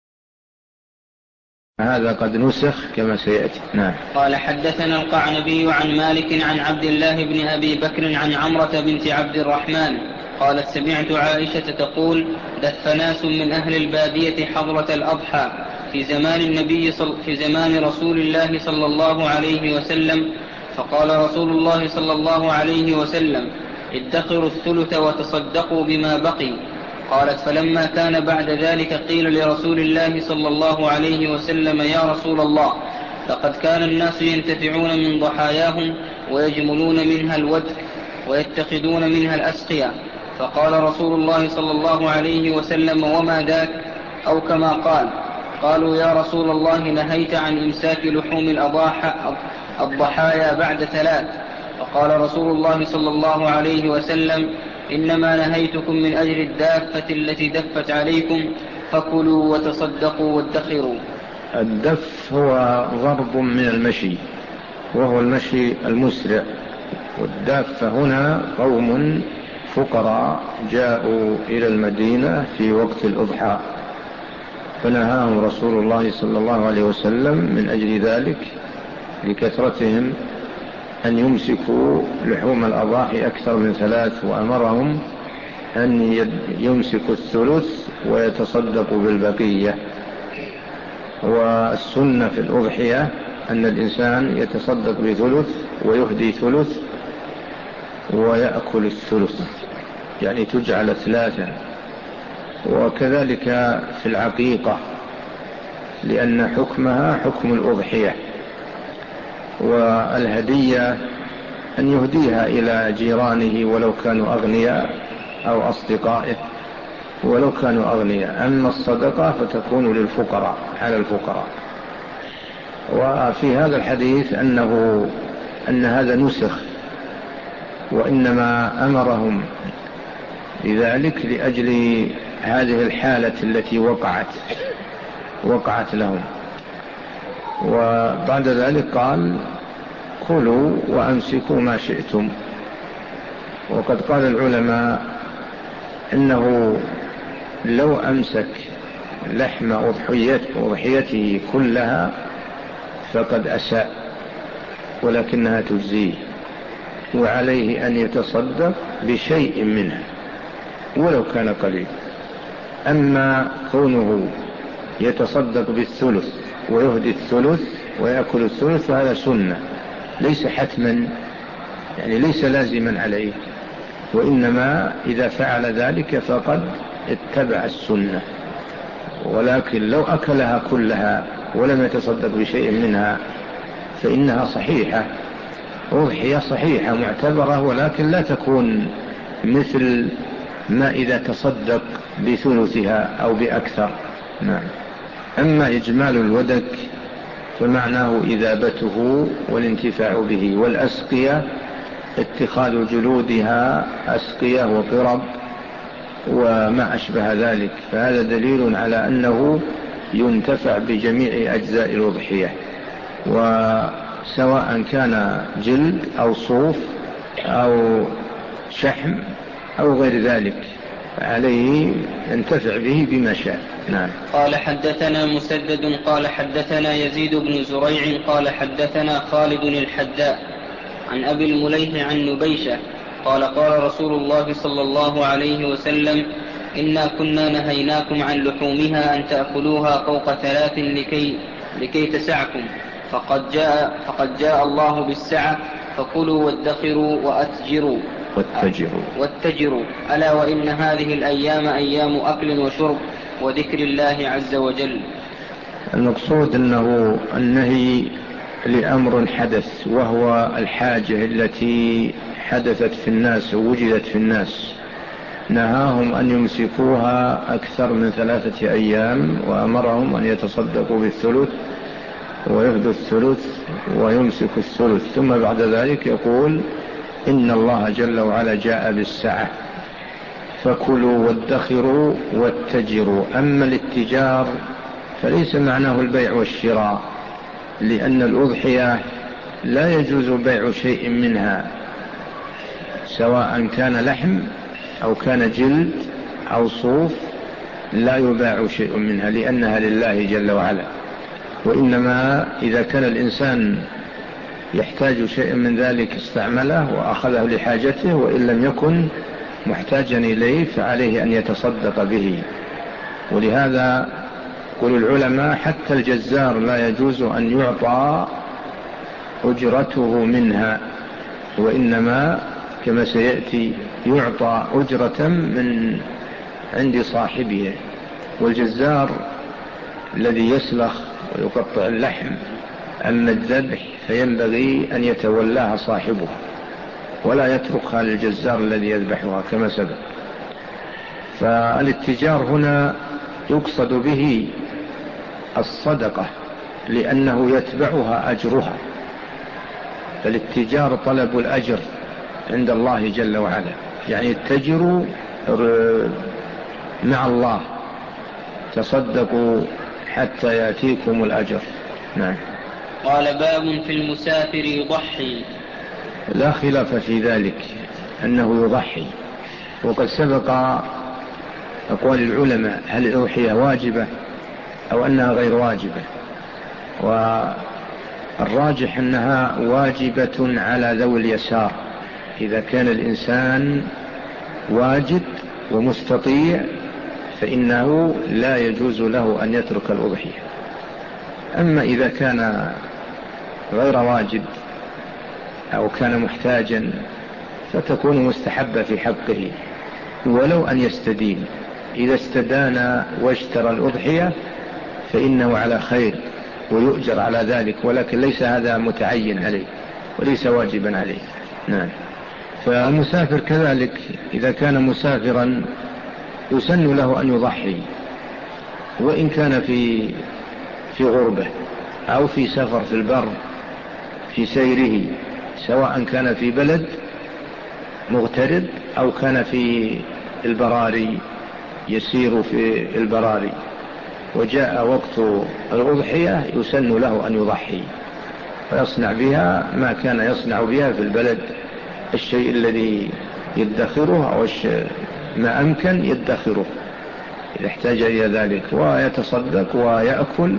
هذا قد نسخ كما سيأتي. نعم. قال حدثنا القعنبي عن مالك عن عبد الله بن أبي بكر عن عمرة بنت عبد الرحمن قالت سمعت عائشة تقول دف ناس من أهل البادية حضرة الأضحى في زمان النبي صل في زمان رسول الله صلى الله عليه وسلم، فقال رسول الله صلى الله عليه وسلم: ادخروا الثلث وتصدقوا بما بقي. قالت: فلما كان بعد ذلك قيل لرسول الله صلى الله عليه وسلم: يا رسول الله، لقد كان الناس ينتفعون من ضحاياهم ويجملون منها الودك ويتخذون منها الأسقية. فقال رسول الله صلى الله عليه وسلم: وما ذاك؟ أو كما قال. قالوا: يا رسول الله، نهيت عن إمساك لحوم الضحايا بعد ثلاث. فقال رسول الله صلى الله عليه وسلم: إنما نهيتكم من أجل الدافة التي دفت عليكم، فكلوا وتصدقوا وادخروا. الدف هو ضرب من المشي، وهو المشي المسرع. والدافة هنا قوم فقراء جاءوا إلى المدينة في وقت الأضحى، فنهاهم رسول الله صلى الله عليه وسلم من أجل ذلك لكثرتهم أن يمسكوا لحوم الأضاحي أكثر من ثلاث، وأمرهم أن يمسكوا الثلث ويتصدقوا بالبقية. والسنة في الأضحية أن الإنسان يتصدق بثلث ويهدي ثلث ويأكل الثلث، يعني تجعل ثلاثا. وكذلك في العقيقة، لأن حكمها حكم الأضحية. والهدية أن يهديها إلى جيرانه ولو كانوا أغنياء أو أصدقائه ولو كانوا أغنياء. أما الصدقة فتكون للفقراء على الفقراء. وفي هذا الحديث أنه أن هذا نسخ، وإنما أمرهم لذلك لأجل هذه الحالة التي وقعت وقعت لهم. وبعد ذلك قال: كلوا وأمسكوا ما شئتم. وقد قال العلماء إنه لو أمسك لحم أضحيته كلها فقد أساء، ولكنها تجزيه، وعليه أن يتصدق بشيء منها ولو كان قليل. أما كونه يتصدق بالثلث ويهدي الثلث ويأكل الثلث فهذا سنة، ليس حتما، يعني ليس لازما عليه، وإنما إذا فعل ذلك فقد اتبع السنة. ولكن لو أكلها كلها ولم يتصدق بشيء منها فإنها صحيحة، أضحية صحيحة معتبرة، ولكن لا تكون مثل ما إذا تصدق بثلثها أو بأكثر. نعم. أما إجمال الودك فمعناه إذابته والانتفاع به، والأسقية اتخاذ جلودها أسقية وقرب وما أشبه ذلك. فهذا دليل على أنه ينتفع بجميع أجزاء الأضحية، وسواء كان جلد أو صوف أو شحم أو غير ذلك عليه ينتفع به بما شاء. نعم. قال: حدثنا مسدد قال حدثنا يزيد بن زريع قال حدثنا خالد الحذاء عن أبي المليح عن نبيشة قال: قال رسول الله صلى الله عليه وسلم: إنا كنا نهيناكم عن لحومها أن تأكلوها فوق ثلاث لكي, لكي تسعكم، فقد جاء, فقد جاء الله بالسعة، فكلوا وادخروا وأتجروا واتجروا واتجروا ألا وإن هذه الأيام أيام أكل وشرب وذكر الله عز وجل. المقصود أنه النهي لأمر حدث، وهو الحاجة التي حدثت في الناس ووجدت في الناس. نهاهم أن يمسكوها أكثر من ثلاثة أيام، وأمرهم أن يتصدقوا بالثلث ويهدوا الثلث ويمسك الثلث. ثم بعد ذلك يقول: إن الله جل وعلا جاء بالسعة، فكلوا وادخروا واتجروا. أما الاتجار فليس معناه البيع والشراء، لأن الأضحية لا يجوز بيع شيء منها، سواء كان لحم أو كان جلد أو صوف، لا يباع شيء منها لأنها لله جل وعلا. وإنما إذا كان الإنسان يحتاج شيء من ذلك استعمله وأخذه لحاجته، وإن لم يكن محتاجا إليه فعليه أن يتصدق به. ولهذا يقول العلماء حتى الجزار لا يجوز أن يعطى أجرته منها، وإنما كما سيأتي يعطى أجرة من عند صاحبه. والجزار الذي يسلخ ويقطع اللحم أما الذبح فينبغي أن يتولاها صاحبه ولا يتركها للجزار الذي يذبحها كما سبق. فالاتجار هنا يقصد به الصدقة لأنه يتبعها أجرها، فالاتجار طلب الأجر عند الله جل وعلا، يعني اتجروا مع الله، تصدقوا حتى يأتيكم الأجر. نعم. قال باب في المسافر يضحي. لا خلاف في ذلك أنه يضحي، وقد سبق أقوال العلماء هل الأضحية واجبة أو أنها غير واجبة، والراجح أنها واجبة على ذوي اليسار. إذا كان الإنسان واجد ومستطيع فإنه لا يجوز له أن يترك الأضحية. أما إذا كان غير واجد أو كان محتاجا فتكون مستحبة في حقه ولو أن يستدين. إذا استدان واشترى الأضحية فإنه على خير ويؤجر على ذلك، ولكن ليس هذا متعين عليه وليس واجبا عليه. نعم. فالمسافر كذلك إذا كان مسافرا يسن له أن يضحي، وإن كان في في غربة أو في سفر في البر في سيره، سواء كان في بلد مغترب أو كان في البراري يسير في البراري وجاء وقت الأضحية يسن له أن يضحي ويصنع بها ما كان يصنع بها في البلد، الشيء الذي يدخره أو ما أمكن يدخره إذا احتاج إلى ذلك، ويتصدق ويأكل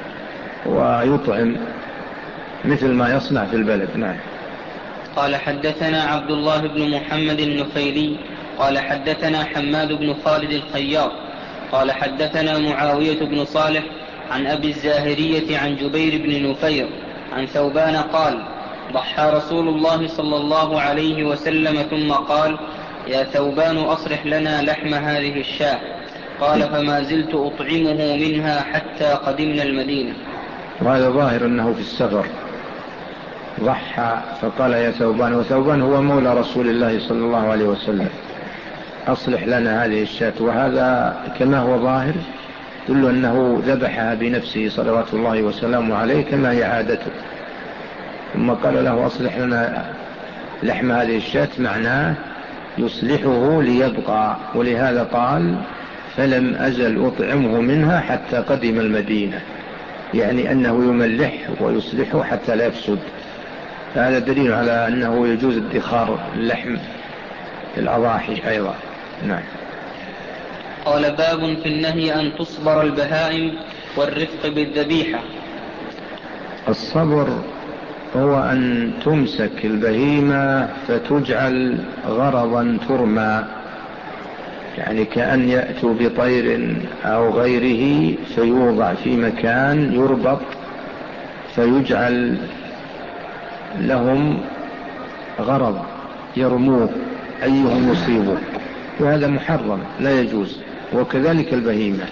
ويطعم مثل ما يصنع في البلد. نعم. قال حدثنا عبد الله بن محمد النخيلي قال حدثنا حماد بن خالد الخياط قال حدثنا معاوية بن صالح عن أبي الزاهرية عن جبير بن نفير عن ثوبان قال ضحى رسول الله صلى الله عليه وسلم ثم قال يا ثوبان أصرح لنا لحم هذه الشاة. قال فما زلت أطعمه منها حتى قدمنا المدينة. وهذا ظاهر أنه في السفر ضحى فقال يا ثوبان، وثوبان هو مولى رسول الله صلى الله عليه وسلم، أصلح لنا هذه الشاة. وهذا كما هو ظاهر يدل أنه ذبحها بنفسه صلوات الله وسلامه عليه كما هي عادته، ثم قال له أصلح لنا لحم هذه الشاة، معناه يصلحه ليبقى. ولهذا قال فلم أزل أطعمه منها حتى قدم المدينة، يعني أنه يملح ويصلحه حتى لا يفسد. هذا دليل على أنه يجوز ادخار اللحم الأضاحي أيضا. نعم. قال باب في النهي أن تصبر البهائم والرفق بالذبيحة. الصبر هو أن تمسك البهيمة فتجعل غرضا ترمى، يعني كأن يأتوا بطير أو غيره فيوضع في مكان يربط فيجعل لهم غرض يرموه أيهم يصيبه، وهذا محرم لا يجوز. وكذلك البهيمة.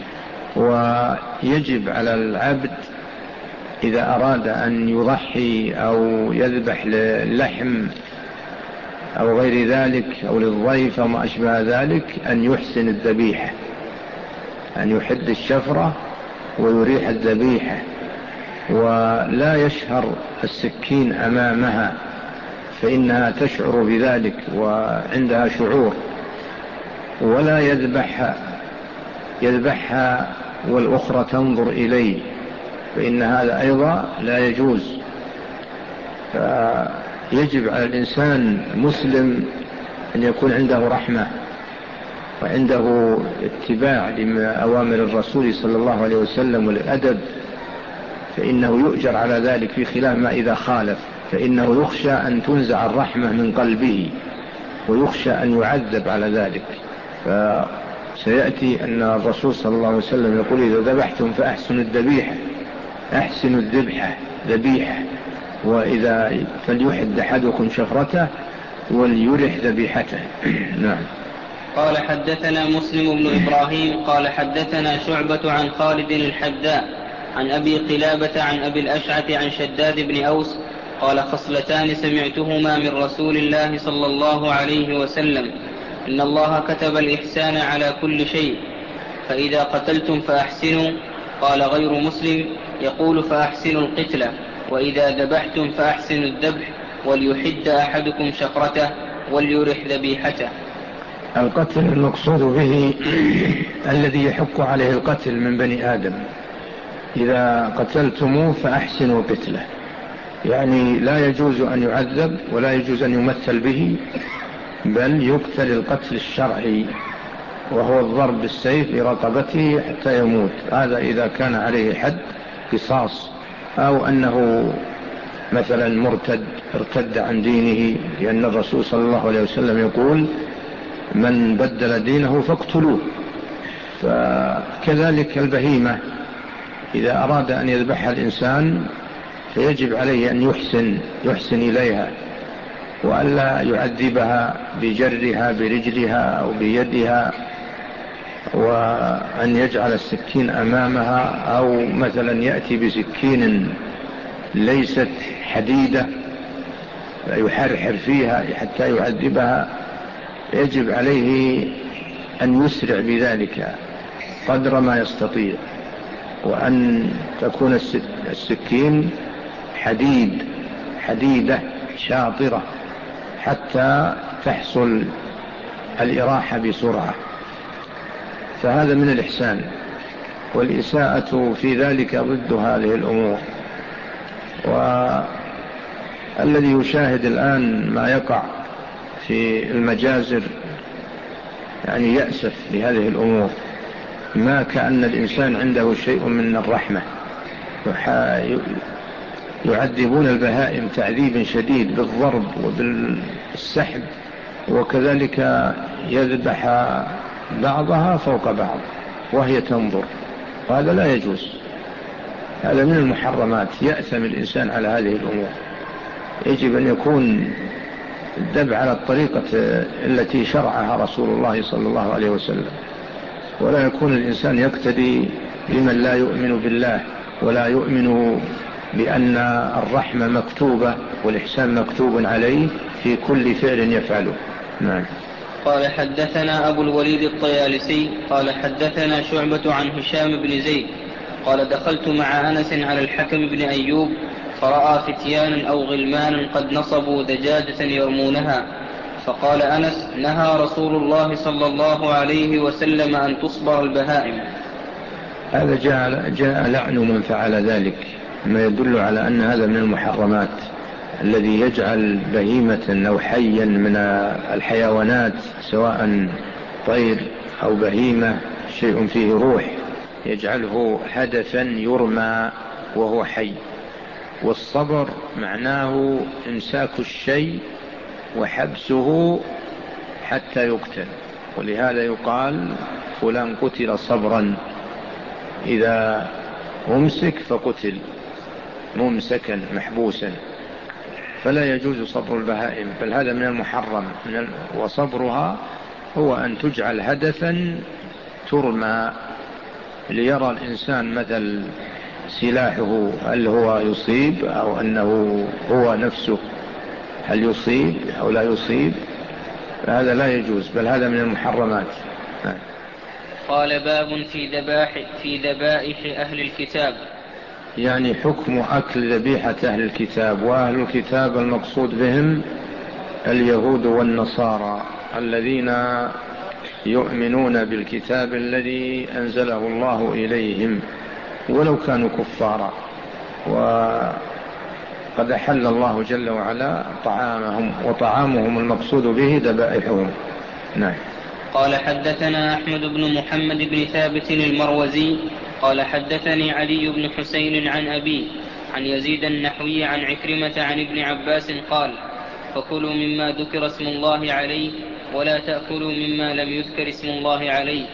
ويجب على العبد إذا أراد أن يضحي أو يذبح للحم أو غير ذلك أو للضيف أو ما أشبه ذلك أن يحسن الذبيحة، أن يحد الشفرة ويريح الذبيحة، ولا يشهر السكين أمامها فإنها تشعر بذلك وعندها شعور، ولا يذبحها يذبحها والأخرى تنظر إليه، فإن هذا أيضا لا يجوز. فيجب على الإنسان مسلم أن يكون عنده رحمة وعنده اتباع لأوامر الرسول صلى الله عليه وسلم والأدب، فإنه يؤجر على ذلك، في خلاف ما إذا خالف فإنه يخشى أن تنزع الرحمة من قلبه ويخشى أن يعذب على ذلك. سيأتي أن الرسول صلى الله عليه وسلم يقول إذا ذبحتم فأحسنوا الذبيحة، أحسنوا الذبحة ذبيحة، وإذا فليحد أحدكم شفرته وليرح ذبيحته. نعم. قال حدثنا مسلم بن إبراهيم قال حدثنا شعبة عن خالد الحذاء عن أبي قلابة عن أبي الأشعث عن شداد بن أوس قال خصلتان سمعتهما من رسول الله صلى الله عليه وسلم: إن الله كتب الإحسان على كل شيء، فإذا قتلتم فأحسنوا. قال غير مسلم يقول فأحسنوا القتلة، وإذا ذبحتم فأحسنوا الذبح، وليحد أحدكم شفرته وليرح ذبيحته. القتل المقصود به الذي يحق عليه القتل من بني آدم. إذا قتلتموه فأحسنوا قتله، يعني لا يجوز أن يعذب ولا يجوز أن يمثل به، بل يقتل القتل الشرعي، وهو الضرب بالسيف برقبته حتى يموت. هذا إذا كان عليه حد قصاص، أو أنه مثلا مرتد ارتد عن دينه، لأن الرسول صلى الله عليه وسلم يقول: من بدل دينه فاقتلوه. فكذلك البهيمة إذا أراد أن يذبحها الإنسان فيجب عليه أن يحسن يحسن إليها، وألا يعذبها بجرها برجلها أو بيدها، وأن يجعل السكين أمامها، أو مثلا يأتي بسكين ليست حديدة يحرحر فيها حتى يعذبها. يجب عليه أن يسرع بذلك قدر ما يستطيع، وأن تكون السكين حديد حديدة شاطرة حتى تحصل الإراحة بسرعة. فهذا من الإحسان، والإساءة في ذلك ضد هذه الأمور. والذي يشاهد الآن ما يقع في المجازر يعني يأسف لهذه الأمور، ما كأن الإنسان عنده شيء من الرحمة. يعذبون البهائم تعذيب شديد بالضرب وبالسحب، وكذلك يذبح بعضها فوق بعض وهي تنظر، وهذا لا يجوز، هذا من المحرمات. يأثم الإنسان على هذه الأمور. يجب أن يكون الذبح على الطريقة التي شرعها رسول الله صلى الله عليه وسلم، ولا يكون الإنسان يقتدي بمن لا يؤمن بالله ولا يؤمن بأن الرحمة مكتوبة والإحسان مكتوب عليه في كل فعل يفعله. نعم. قال حدثنا أبو الوليد الطيالسي قال حدثنا شعبة عن هشام بن زيد قال دخلت مع أنس على الحكم بن أيوب فرأى فتيانا أو غلمانا قد نصبوا دجاجة يرمونها، فقال أنس: نهى رسول الله صلى الله عليه وسلم أن تصبر البهائم. هذا جاء, جاء لعن من فعل ذلك، ما يدل على أن هذا من المحرمات. الذي يجعل بهيمة أو حيا من الحيوانات سواء طير أو بهيمة شيء فيه روح يجعله هدفا يرمى وهو حي. والصبر معناه إمساك الشيء وحبسه حتى يقتل، ولهذا يقال فلان قتل صبرا، إذا أمسك فقتل ممسكا محبوسا. فلا يجوز صبر البهائم، بل هذا من المحرم. من ال... وصبرها هو أن تجعل هدفا ترمى ليرى الإنسان مثل سلاحه هل هو يصيب أو أنه هو نفسه هل يصيب أو لا يصيب. هذا لا يجوز، بل هذا من المحرمات. قال باب في ذبائح في ذبائح أهل الكتاب، يعني حكم أكل ذبيحة أهل الكتاب. وأهل الكتاب المقصود بهم اليهود والنصارى الذين يؤمنون بالكتاب الذي أنزله الله إليهم ولو كانوا كفارا، وقد أحل الله جل وعلا طعامهم، وطعامهم المقصود به ذبائحهم. نعم. قال حدثنا أحمد بن محمد بن ثابت المروزي قال حدثني علي بن حسين عن أبي عن يزيد النحوي عن عكرمة عن ابن عباس قال: فكلوا مما ذكر اسم الله عليه ولا تأكلوا مما لم يذكر اسم الله عليه،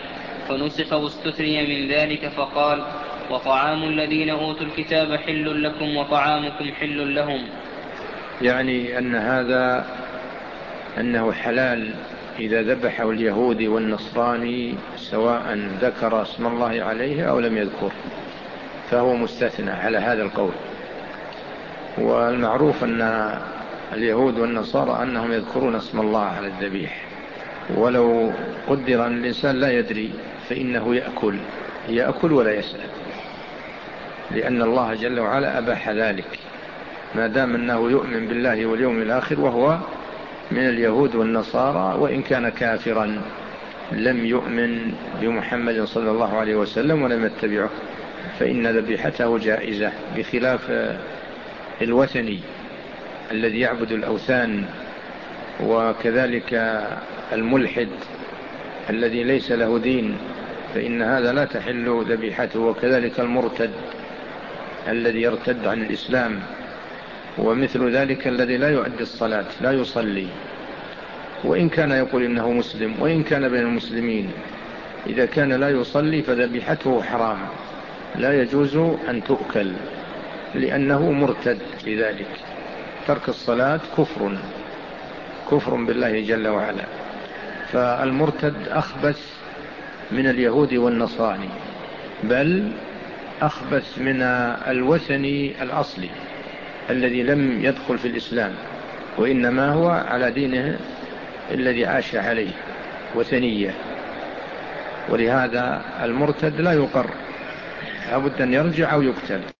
فنسخ واستثني من ذلك فقال وطعام الذين أوتوا الكتاب حل لكم وطعامكم حل لهم. يعني أن هذا أنه حلال إذا ذبحه اليهودي والنصراني سواء ذكر اسم الله عليه أو لم يذكر، فهو مستثنى على هذا القول. والمعروف أن اليهود والنصارى أنهم يذكرون اسم الله على الذبيح، ولو قدر أن الإنسان لا يدري فإنه يأكل يأكل ولا يسأل، لأن الله جل وعلا أباح ذلك ما دام أنه يؤمن بالله واليوم الآخر، وهو من اليهود والنصارى وإن كان كافرا لم يؤمن بمحمد صلى الله عليه وسلم ولم يتبعه، فإن ذبيحته جائزة، بخلاف الوثني الذي يعبد الأوثان، وكذلك الملحد الذي ليس له دين، فإن هذا لا تحل ذبيحته، وكذلك المرتد الذي يرتد عن الإسلام، ومثل ذلك الذي لا يؤدي الصلاة لا يصلي وإن كان يقول إنه مسلم وإن كان بين المسلمين، إذا كان لا يصلي فذبيحته حرام لا يجوز أن تؤكل لأنه مرتد. لذلك ترك الصلاة كفر كفر بالله جل وعلا. فالمرتد أخبث من اليهود والنصارى، بل أخبث من الوثني الأصلي الذي لم يدخل في الإسلام وإنما هو على دينه الذي عاش عليه وثنية. ولهذا المرتد لا يقر، لابد أن يرجع أو يقتل.